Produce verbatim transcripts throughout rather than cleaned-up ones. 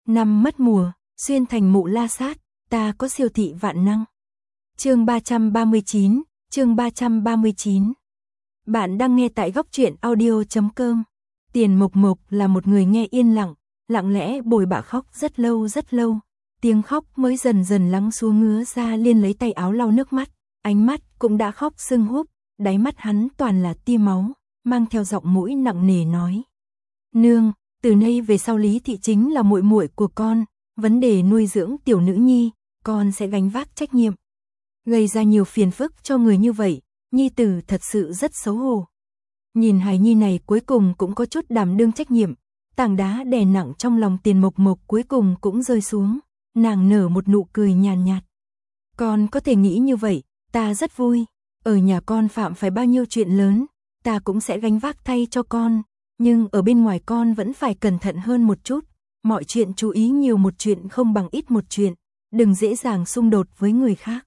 Năm mất mùa, xuyên thành mụ la sát, ta có siêu thị vạn năng. Chương ba trăm ba mươi chín, chương ba trăm ba mươi chín. Bạn đang nghe tại góc truyện audio chấm com. Tiền Mộc Mộc là một người nghe yên lặng, lặng lẽ bồi bạ khóc rất lâu rất lâu. Tiếng khóc mới dần dần lắng xuống, ngứa ra Liên lấy tay áo lau nước mắt, ánh mắt cũng đã khóc sưng húp, đáy mắt hắn toàn là tia máu, mang theo giọng mũi nặng nề nói: "Nương, từ nay về sau Lý Thị chính là muội muội của con, vấn đề nuôi dưỡng tiểu nữ nhi, con sẽ gánh vác trách nhiệm." Gây ra nhiều phiền phức cho người như vậy, nhi tử thật sự rất xấu hổ. Nhìn hài nhi này cuối cùng cũng có chút đảm đương trách nhiệm, tảng đá đè nặng trong lòng Tiền Mộc Mộc cuối cùng cũng rơi xuống, nàng nở một nụ cười nhàn nhạt, nhạt. "Con có thể nghĩ như vậy, ta rất vui, ở nhà con phạm phải bao nhiêu chuyện lớn, ta cũng sẽ gánh vác thay cho con, nhưng ở bên ngoài con vẫn phải cẩn thận hơn một chút, mọi chuyện chú ý nhiều một chuyện không bằng ít một chuyện, đừng dễ dàng xung đột với người khác."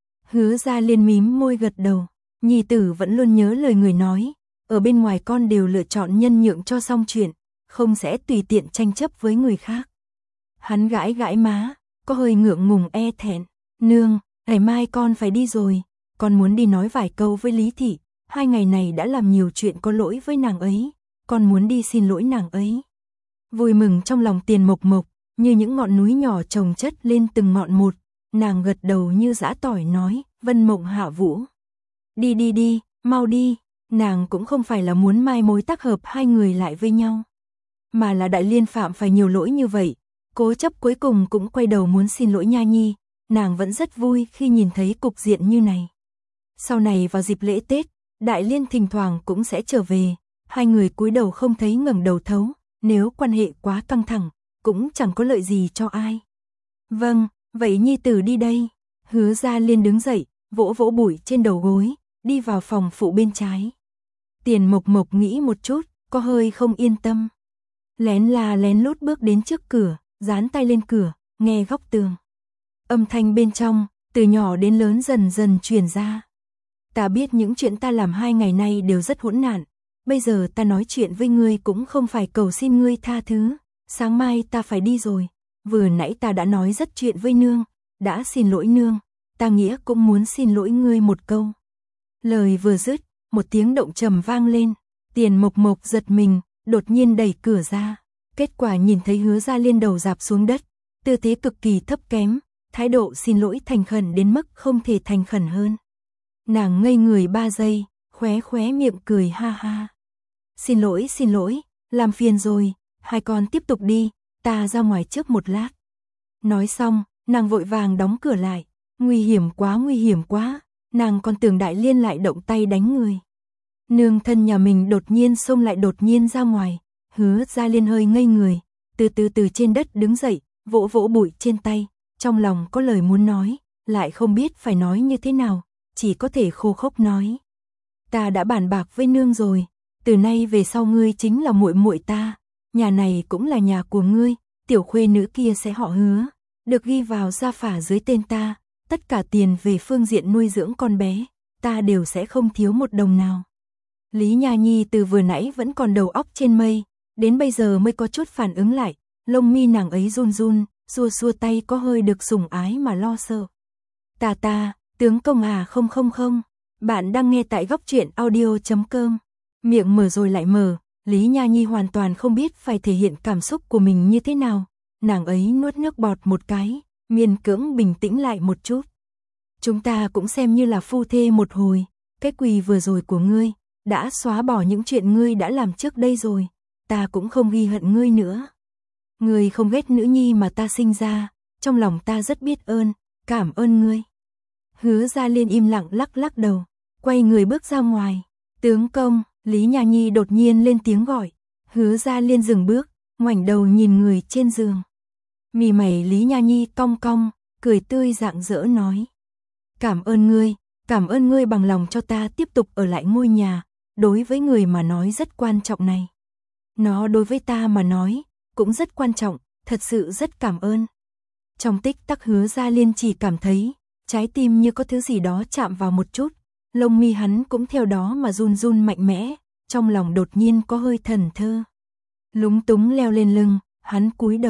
Hứa Gia Liên mím môi gật đầu, nhi tử vẫn luôn nhớ lời người nói, ở bên ngoài con đều lựa chọn nhân nhượng cho xong chuyện, không sẽ tùy tiện tranh chấp với người khác. Hắn gãi gãi má, có hơi ngượng ngùng e thẹn, "Nương, ngày mai con phải đi rồi, con muốn đi nói vài câu với Lý Thị, hai ngày này đã làm nhiều chuyện có lỗi với nàng ấy, con muốn đi xin lỗi nàng ấy." Vui mừng trong lòng Tiền Mộc Mộc, như những ngọn núi nhỏ chồng chất lên từng ngọn một, nàng gật đầu như giã tỏi nói: "Vân Mộng Hạ Vũ, đi đi đi, mau đi." Nàng cũng không phải là muốn mai mối tác hợp hai người lại với nhau, mà là Đại Liên phạm phải nhiều lỗi như vậy, cố chấp cuối cùng cũng quay đầu muốn xin lỗi nha nhi, nàng vẫn rất vui khi nhìn thấy cục diện như này. Sau này vào dịp lễ Tết, Đại Liên thỉnh thoảng cũng sẽ trở về, hai người cúi đầu không thấy ngẩng đầu thấu, nếu quan hệ quá căng thẳng, cũng chẳng có lợi gì cho ai. "Vâng, vậy nhi tử đi đây." Hứa Gia Liên đứng dậy, vỗ vỗ bụi trên đầu gối, đi vào phòng phụ bên trái. Tiền Mộc Mộc nghĩ một chút, có hơi không yên tâm. Lén là lén lút bước đến trước cửa, dán tay lên cửa, nghe góc tường. Âm thanh bên trong, từ nhỏ đến lớn dần dần truyền ra. "Ta biết những chuyện ta làm hai ngày nay đều rất hỗn nạn, bây giờ ta nói chuyện với ngươi cũng không phải cầu xin ngươi tha thứ, sáng mai ta phải đi rồi, vừa nãy ta đã nói rất chuyện với nương, đã xin lỗi nương, ta nghĩa cũng muốn xin lỗi ngươi một câu." Lời vừa dứt, một tiếng động trầm vang lên, Tiền Mộc Mộc giật mình, đột nhiên đẩy cửa ra, kết quả nhìn thấy Hứa Gia Liên đầu rạp xuống đất, tư thế cực kỳ thấp kém, thái độ xin lỗi thành khẩn đến mức không thể thành khẩn hơn. Nàng ngây người ba giây, khóe khóe miệng cười ha ha. "Xin lỗi xin lỗi, làm phiền rồi, hai con tiếp tục đi, ta ra ngoài trước một lát." Nói xong, nàng vội vàng đóng cửa lại, nguy hiểm quá nguy hiểm quá, nàng còn tưởng Đại Liên lại động tay đánh người. Nương thân nhà mình đột nhiên xông lại đột nhiên ra ngoài, Hứa Gia Liên hơi ngây người, từ từ từ trên đất đứng dậy, vỗ vỗ bụi trên tay, trong lòng có lời muốn nói, lại không biết phải nói như thế nào, chỉ có thể khô khốc nói: "Ta đã bàn bạc với nương rồi, từ nay về sau ngươi chính là muội muội ta, nhà này cũng là nhà của ngươi, tiểu khuê nữ kia sẽ họ Hứa, được ghi vào gia phả dưới tên ta, tất cả tiền về phương diện nuôi dưỡng con bé, ta đều sẽ không thiếu một đồng nào." Lý Nha Nhi từ vừa nãy vẫn còn đầu óc trên mây, đến bây giờ mới có chút phản ứng lại, lông mi nàng ấy run run, xua xua tay có hơi được sủng ái mà lo sợ. "Ta ta, tướng công à không không không." Bạn đang nghe tại góc truyện audio chấm com. Miệng mở rồi lại mở, Lý Nha Nhi hoàn toàn không biết phải thể hiện cảm xúc của mình như thế nào, nàng ấy nuốt nước bọt một cái, miễn cưỡng bình tĩnh lại một chút. "Chúng ta cũng xem như là phu thê một hồi, cái quỳ vừa rồi của ngươi đã xóa bỏ những chuyện ngươi đã làm trước đây rồi, ta cũng không ghi hận ngươi nữa. Ngươi không ghét nữ nhi mà ta sinh ra, trong lòng ta rất biết ơn, cảm ơn ngươi." Hứa Gia Liên im lặng lắc lắc đầu, quay người bước ra ngoài. "Tướng công." Lý Nha Nhi đột nhiên lên tiếng gọi. Hứa Gia Liên dừng bước, ngoảnh đầu nhìn người trên giường. Mì mày Lý Nha Nhi cong cong, cười tươi rạng rỡ nói: "Cảm ơn ngươi, cảm ơn ngươi bằng lòng cho ta tiếp tục ở lại ngôi nhà, đối với người mà nói rất quan trọng này. Nó đối với ta mà nói, cũng rất quan trọng, thật sự rất cảm ơn." Trong tích tắc Hứa Gia Liên chỉ cảm thấy, trái tim như có thứ gì đó chạm vào một chút, lông mi hắn cũng theo đó mà run run mạnh mẽ, trong lòng đột nhiên có hơi thần thơ. Lúng túng leo lên lưng, hắn cúi đầu,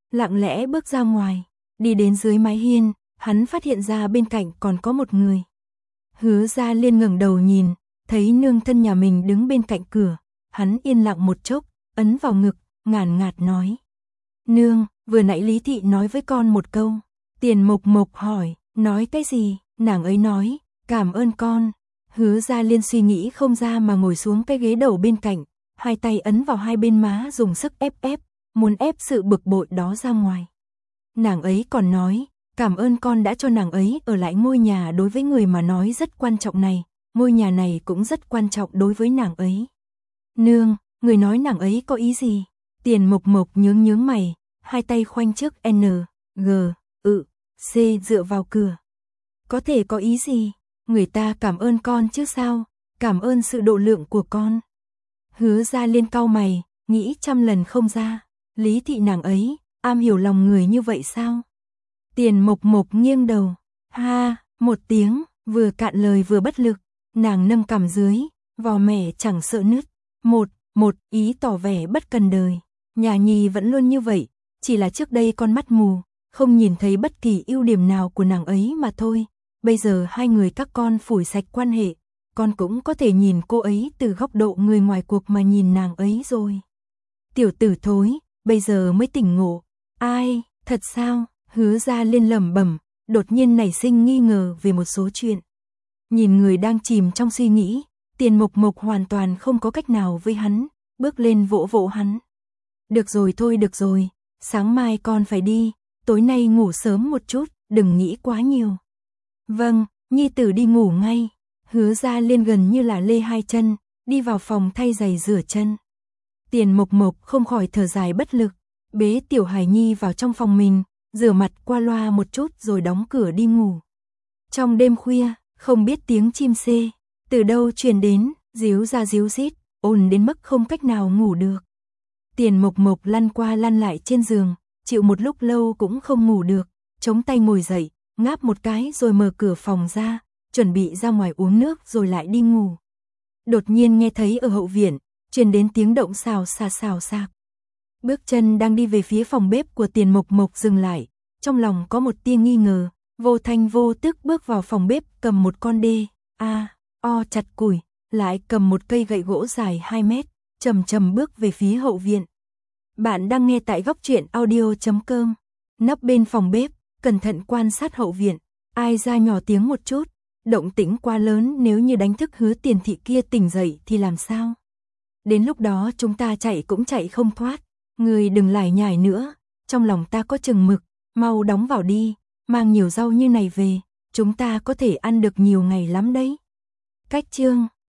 lặng lẽ bước ra ngoài, đi đến dưới mái hiên, hắn phát hiện ra bên cạnh còn có một người. Hứa Gia Liên ngẩng đầu nhìn, thấy nương thân nhà mình đứng bên cạnh cửa, hắn yên lặng một chốc, ấn vào ngực, ngàn ngạt nói. Nương, vừa nãy Lý Thị nói với con một câu. Tiền Mộc Mộc hỏi, nói cái gì? Nàng ấy nói, cảm ơn con. Hứa Gia Liên suy nghĩ không ra mà ngồi xuống cái ghế đầu bên cạnh, hai tay ấn vào hai bên má dùng sức ép ép, muốn ép sự bực bội đó ra ngoài. Nàng ấy còn nói, cảm ơn con đã cho nàng ấy ở lại ngôi nhà đối với người mà nói rất quan trọng này, ngôi nhà này cũng rất quan trọng đối với nàng ấy. Nương, người nói nàng ấy có ý gì? Tiền Mộc Mộc nhướng nhướng mày, hai tay khoanh trước N, G, ự, C dựa vào cửa. Có thể có ý gì? Người ta cảm ơn con chứ sao? Cảm ơn sự độ lượng của con. Hứa Gia Liên cau mày, nghĩ trăm lần không ra. Lý Thị nàng ấy, am hiểu lòng người như vậy sao? Tiền Mộc Mộc nghiêng đầu. Ha, một tiếng, vừa cạn lời vừa bất lực. Nàng nâng cằm dưới, vò mẻ chẳng sợ nứt. Một, một, ý tỏ vẻ bất cần đời. Nhà Nhi vẫn luôn như vậy, chỉ là trước đây con mắt mù, không nhìn thấy bất kỳ ưu điểm nào của nàng ấy mà thôi. Bây giờ hai người các con phủi sạch quan hệ, con cũng có thể nhìn cô ấy từ góc độ người ngoài cuộc mà nhìn nàng ấy rồi. Tiểu tử thối, bây giờ mới tỉnh ngộ. Ai, thật sao? Hứa Gia Liên lẩm bẩm, đột nhiên nảy sinh nghi ngờ về một số chuyện. Nhìn người đang chìm trong suy nghĩ, Tiền Mộc Mộc hoàn toàn không có cách nào với hắn, bước lên vỗ vỗ hắn. Được rồi thôi được rồi, sáng mai con phải đi, tối nay ngủ sớm một chút, đừng nghĩ quá nhiều. Vâng, nhi tử đi ngủ ngay. Hứa Gia Liên gần như là lê hai chân, đi vào phòng thay giày rửa chân. Tiền Mộc Mộc không khỏi thở dài bất lực, bế tiểu Hải Nhi vào trong phòng mình, rửa mặt qua loa một chút rồi đóng cửa đi ngủ. Trong đêm khuya, không biết tiếng chim sê từ đâu truyền đến, ríu ra ríu rít, ồn đến mức không cách nào ngủ được. Tiền Mộc Mộc lăn qua lăn lại trên giường, chịu một lúc lâu cũng không ngủ được, chống tay ngồi dậy, ngáp một cái rồi mở cửa phòng ra, chuẩn bị ra ngoài uống nước rồi lại đi ngủ. Đột nhiên nghe thấy ở hậu viện truyền đến tiếng động xào xà xào xạc. Bước chân đang đi về phía phòng bếp của Tiền Mộc Mộc dừng lại, trong lòng có một tia nghi ngờ, vô thanh vô tức bước vào phòng bếp, cầm một con đê a o chặt củi, lại cầm một cây gậy gỗ dài hai mét, chậm chậm bước về phía hậu viện. Bạn đang nghe tại góc truyện audio chấm com. Nấp bên phòng bếp, cẩn thận quan sát hậu viện, ai ra nhỏ tiếng một chút, động tĩnh quá lớn, nếu như đánh thức Hứa Tiền Thị kia tỉnh dậy thì làm sao? Đến lúc đó chúng ta chạy cũng chạy không thoát. Người đừng lải nhải nữa, trong lòng ta có chừng mực, mau đóng vào đi, mang nhiều rau như này về, chúng ta có thể ăn được nhiều ngày lắm đấy. Cách chương